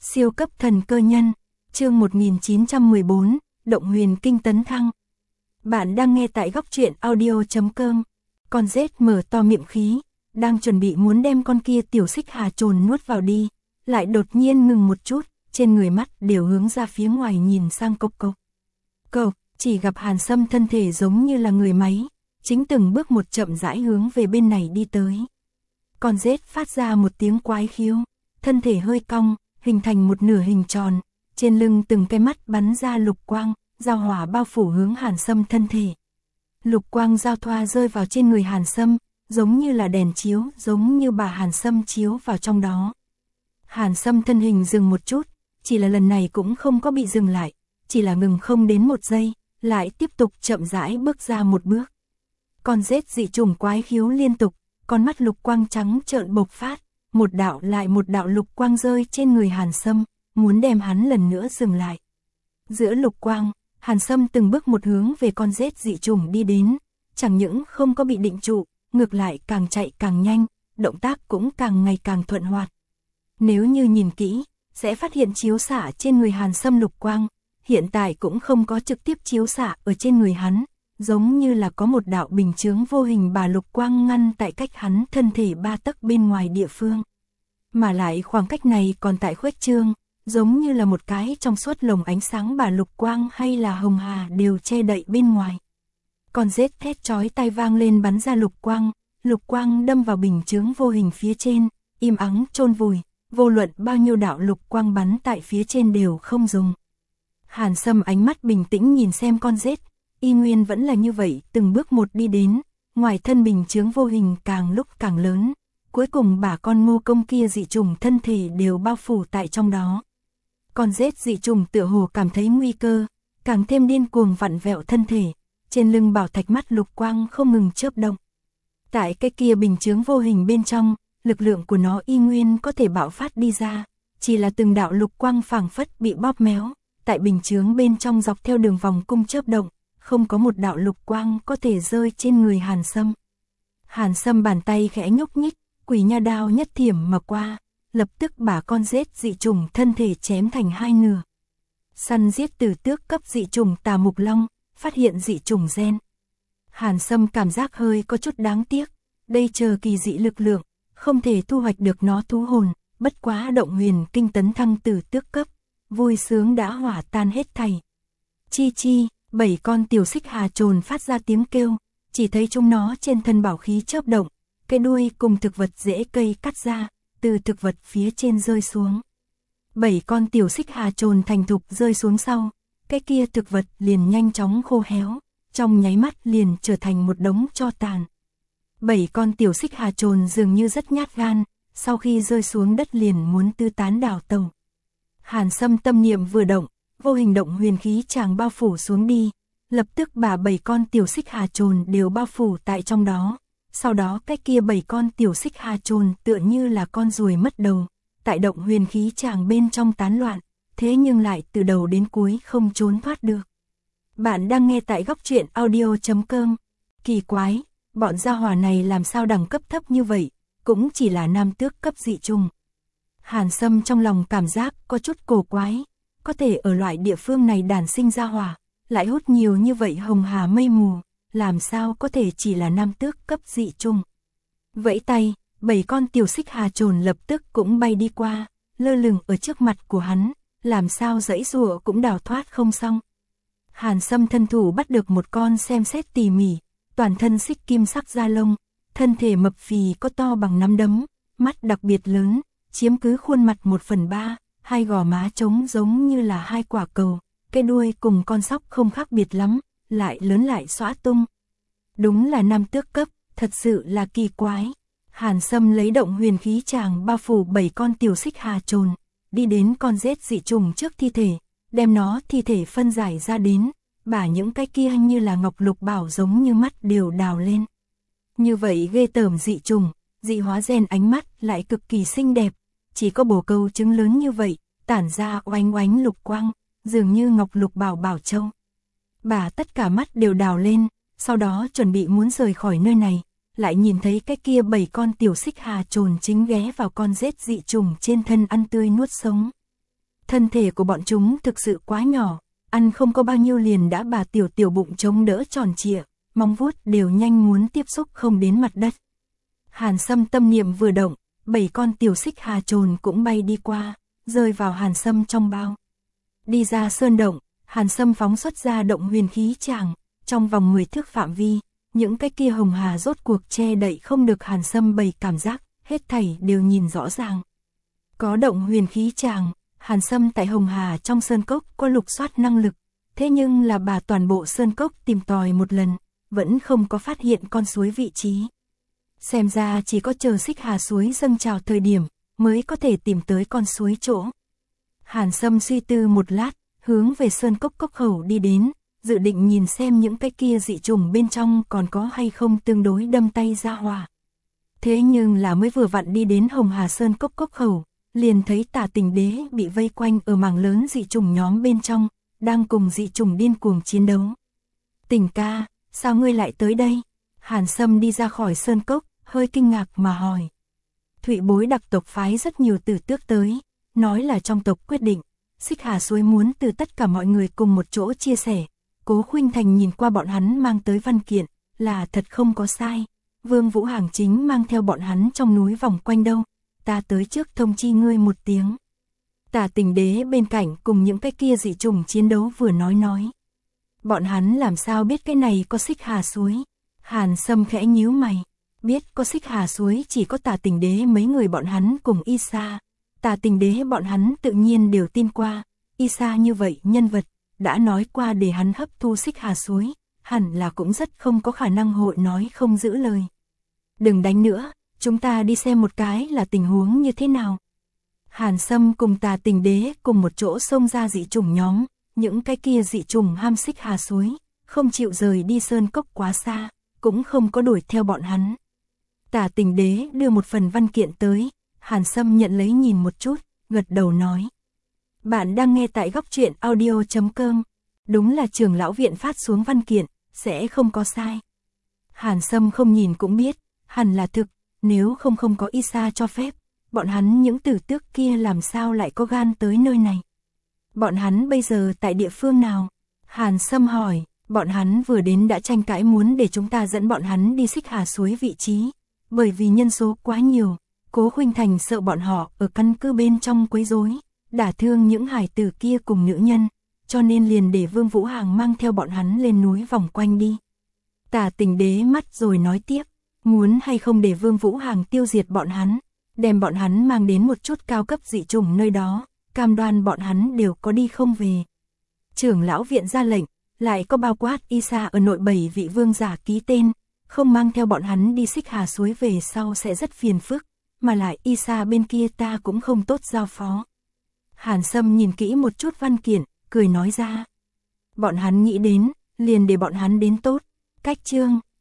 Siêu cấp thần cơ nhân, chương 1914, Động Huyền Kinh tấn thăng. Bạn đang nghe tại góc truyện audio.com. Con rết mở to miệng khí, đang chuẩn bị muốn đem con kia tiểu xích hà trồn nuốt vào đi, lại đột nhiên ngừng một chút, trên người mắt đều hướng ra phía ngoài nhìn sang cộc cộc. Cộc, chỉ gặp Hàn Sâm thân thể giống như là người máy, chính từng bước một chậm rãi hướng về bên này đi tới. Con rết phát ra một tiếng quái khiếu, thân thể hơi cong, hình thành một nửa hình tròn, trên lưng từng cái mắt bắn ra lục quang, giao hỏa bao phủ hướng Hàn Sâm thân thể. Lục quang giao thoa rơi vào trên người Hàn Sâm, giống như là đèn chiếu, giống như bà Hàn Sâm chiếu vào trong đó. Hàn Sâm thân hình dừng một chút, chỉ là lần này cũng không có bị dừng lại, chỉ là ngừng không đến một giây, lại tiếp tục chậm rãi bước ra một bước. Con rết dị trùng quái khiếu liên tục, con mắt lục quang trắng trợn bộc phát, một đạo lại một đạo lục quang rơi trên người Hàn Sâm, muốn đem hắn lần nữa dừng lại. Giữa lục quang, Hàn Sâm từng bước một hướng về con rết dị trùng đi đến, chẳng những không có bị định trụ, ngược lại càng chạy càng nhanh, động tác cũng càng ngày càng thuận hoạt. Nếu như nhìn kỹ, sẽ phát hiện chiếu xạ trên người Hàn Sâm lục quang, hiện tại cũng không có trực tiếp chiếu xạ ở trên người hắn, giống như là có một đạo bình chướng vô hình bà lục quang ngăn tại cách hắn thân thể 3 tấc bên ngoài địa phương. Mà lại khoảng cách này còn tại khuếch trương, giống như là một cái trong suốt lồng ánh sáng bà lục quang hay là hồng hà đều che đậy bên ngoài. Con rết thét chói tai vang lên bắn ra lục quang đâm vào bình chướng vô hình phía trên, im ắng chôn vùi, vô luận bao nhiêu đạo lục quang bắn tại phía trên đều không dùng. Hàn Sâm ánh mắt bình tĩnh nhìn xem con rết, y nguyên vẫn là như vậy, từng bước một đi đến, ngoài thân bình chướng vô hình càng lúc càng lớn, cuối cùng bả con ngô công kia dị trùng thân thể đều bao phủ tại trong đó. Con rết dị trùng tựa hồ cảm thấy nguy cơ, càng thêm điên cuồng vặn vẹo thân thể, trên lưng bảo thạch mắt lục quang không ngừng chớp động. Tại cái kia bình chướng vô hình bên trong, lực lượng của nó y nguyên có thể bạo phát đi ra, chỉ là từng đạo lục quang phảng phất bị bóp méo, tại bình chướng bên trong dọc theo đường vòng cung chớp động, không có một đạo lục quang có thể rơi trên người Hàn Sâm. Hàn Sâm bàn tay khẽ nhúc nhích, quỷ nha đao nhất thiểm mà qua, lập tức bả con rết dị trùng thân thể chém thành hai nửa. Săn giết từ tước cấp dị trùng Tà Mục Long, phát hiện dị trùng gen. Hàn Sâm cảm giác hơi có chút đáng tiếc, đây chờ kỳ dị lực lượng, không thể thu hoạch được nó thú hồn, bất quá Động Huyền Kinh tấn thăng từ tước cấp, vui sướng đã hỏa tan hết thảy. Chi chi, 7 con tiểu xích hà trồn phát ra tiếng kêu, chỉ thấy chúng nó trên thân bảo khí chớp động, cái đuôi cùng thực vật rễ cây cắt ra, từ thực vật phía trên rơi xuống. 7 con tiểu xích hà trồn thành thục rơi xuống sau, cái kia thực vật liền nhanh chóng khô héo, trong nháy mắt liền trở thành một đống tro tàn. 7 con tiểu xích hà trồn dường như rất nhát gan, sau khi rơi xuống đất liền muốn tư tán đảo tàu. Hàn Sâm tâm niệm vừa động, vô hình động huyền khí chàng bao phủ xuống đi, lập tức bà 7 con tiểu xích hà trồn đều bao phủ tại trong đó. Sau đó cái kia 7 con tiểu xích hà trồn tựa như là con ruồi mất đầu, tại động huyền khí chàng bên trong tán loạn, thế nhưng lại từ đầu đến cuối không trốn thoát được. Bạn đang nghe tại góc truyện audio.com. Kỳ quái, bọn gia hỏa này làm sao đẳng cấp thấp như vậy, cũng chỉ là nam tước cấp dị trùng. Hàn Sâm trong lòng cảm giác có chút cổ quái, có thể ở loại địa phương này đản sinh gia hỏa, lại hút nhiều như vậy hồng hà mây mù, làm sao có thể chỉ là nam tước cấp dị trùng. Vẫy tay, 7 con tiểu xích hà trồn lập tức cũng bay đi qua, lơ lửng ở trước mặt của hắn, làm sao giãy giụa cũng đào thoát không xong. Hàn Sâm thân thủ bắt được một con xem xét tỉ mỉ, toàn thân xích kim sắc da lông, thân thể mập phì có to bằng nắm đấm, mắt đặc biệt lớn, chiếm cứ khuôn mặt 1/3, hai gò má trống giống như là hai quả cầu, cái đuôi cùng con sóc không khác biệt lắm, lại lớn lại xõa tung. Đúng là nam tước cấp, thật sự là kỳ quái. Hàn Sâm lấy động huyền khí chàng bao phủ 7 con tiểu xích hà trồn, đi đến con rết dị trùng trước thi thể, đem nó thi thể phân giải ra đến, bả những cái kia như là ngọc lục bảo giống như mắt đều đào lên. Như vậy ghê tởm dị trùng, dị hóa gen ánh mắt lại cực kỳ xinh đẹp, chỉ có bồ câu trứng lớn như vậy, tản ra oánh oánh lục quang, dường như ngọc lục bảo bảo châu. Bà tất cả mắt đều đào lên, sau đó chuẩn bị muốn rời khỏi nơi này, lại nhìn thấy cái kia 7 con tiểu xích hà trồn chính ghé vào con rết dị trùng trên thân ăn tươi nuốt sống. Thân thể của bọn chúng thực sự quá nhỏ, ăn không có bao nhiêu liền đã bà tiểu bụng chống đỡ tròn trịa, móng vuốt đều nhanh muốn tiếp xúc không đến mặt đất. Hàn Sâm tâm niệm vừa động, 7 con tiểu xích hà trồn cũng bay đi qua, rơi vào Hàn Sâm trong bao. Đi ra sơn động, Hàn Sâm phóng xuất ra động huyền khí tràng, trong vòng 10 thước phạm vi, những cái kia hồng hà rốt cuộc che đậy không được Hàn Sâm 7 cảm giác, hết thảy đều nhìn rõ ràng. Có động huyền khí tràng, Hàn Sâm tại hồng hà trong sơn cốc có lục soát năng lực, thế nhưng là bà toàn bộ sơn cốc tìm tòi một lần, vẫn không có phát hiện con suối vị trí. Xem ra chỉ có chờ xích hà suối dâng trào thời điểm, mới có thể tìm tới con suối chỗ. Hàn Sâm suy tư một lát, hướng về sơn cốc cốc khẩu đi đến, dự định nhìn xem những cái kia dị trùng bên trong còn có hay không tương đối đâm tay ra hỏa. Thế nhưng là mới vừa vặn đi đến Hồng Hà Sơn cốc cốc khẩu, liền thấy Tả Tình Đế bị vây quanh ở mảng lớn dị trùng nhóm bên trong, đang cùng dị trùng điên cuồng chiến đấu. Tình ca, sao ngươi lại tới đây? Hàn Sâm đi ra khỏi sơn cốc, hơi kinh ngạc mà hỏi. Thụy Bối đặc tộc phái rất nhiều tử tước tới, nói là trong tộc quyết định, xích hà suối muốn từ tất cả mọi người cùng một chỗ chia sẻ. Cố Khuynh Thành nhìn qua bọn hắn mang tới văn kiện, là thật không có sai. Vương Vũ Hàng chính mang theo bọn hắn trong núi vòng quanh đâu, ta tới trước thông chi ngươi một tiếng. Tả Tình Đế bên cạnh cùng những cái kia dị trùng chiến đấu vừa nói. Bọn hắn làm sao biết cái này có xích hà suối? Hàn Sâm khẽ nhíu mày, biết có xích hà suối chỉ có Tả Tình Đế mấy người bọn hắn cùng Isa. Tả Tình Đế bọn hắn tự nhiên đều tin qua, Isa như vậy nhân vật, đã nói qua để hắn hấp thu xích hà suối, hẳn là cũng rất không có khả năng hội nói không giữ lời. Đừng đánh nữa, chúng ta đi xem một cái là tình huống như thế nào. Hàn Sâm cùng Tả Tình Đế cùng một chỗ xông ra dị trùng nhóm, những cái kia dị trùng ham xích hà suối, không chịu rời đi sơn cốc quá xa, cũng không có đuổi theo bọn hắn. Tả Tình Đế đưa một phần văn kiện tới, Hàn Sâm nhận lấy nhìn một chút, gật đầu nói. Bạn đang nghe tại góc truyện audio.com, đúng là trưởng lão viện phát xuống văn kiện, sẽ không có sai. Hàn Sâm không nhìn cũng biết, hẳn là thực, nếu không có Isa cho phép, bọn hắn những tử tước kia làm sao lại có gan tới nơi này. Bọn hắn bây giờ tại địa phương nào? Hàn Sâm hỏi, bọn hắn vừa đến đã tranh cãi muốn để chúng ta dẫn bọn hắn đi xích hà suối vị trí, bởi vì nhân số quá nhiều, Cố Khuynh Thành sợ bọn họ ở căn cứ bên trong quấy rối, đả thương những hải tử kia cùng nữ nhân, cho nên liền để Vương Vũ Hàng mang theo bọn hắn lên núi vòng quanh đi. Tả Tình Đế mắt rồi nói tiếp, muốn hay không để Vương Vũ Hàng tiêu diệt bọn hắn, đem bọn hắn mang đến một chút cao cấp dị trùng nơi đó, cam đoan bọn hắn đều có đi không về. Trưởng lão viện ra lệnh, lại có bao quát Isa ở nội 7 vị vương giả ký tên, không mang theo bọn hắn đi xích hà suối về sau sẽ rất phiền phức, mà lại Isa bên kia ta cũng không tốt giao phó. Hàn Sâm nhìn kỹ một chút văn kiện, cười nói ra. Bọn hắn nghĩ đến, liền để bọn hắn đến tốt. Cách chương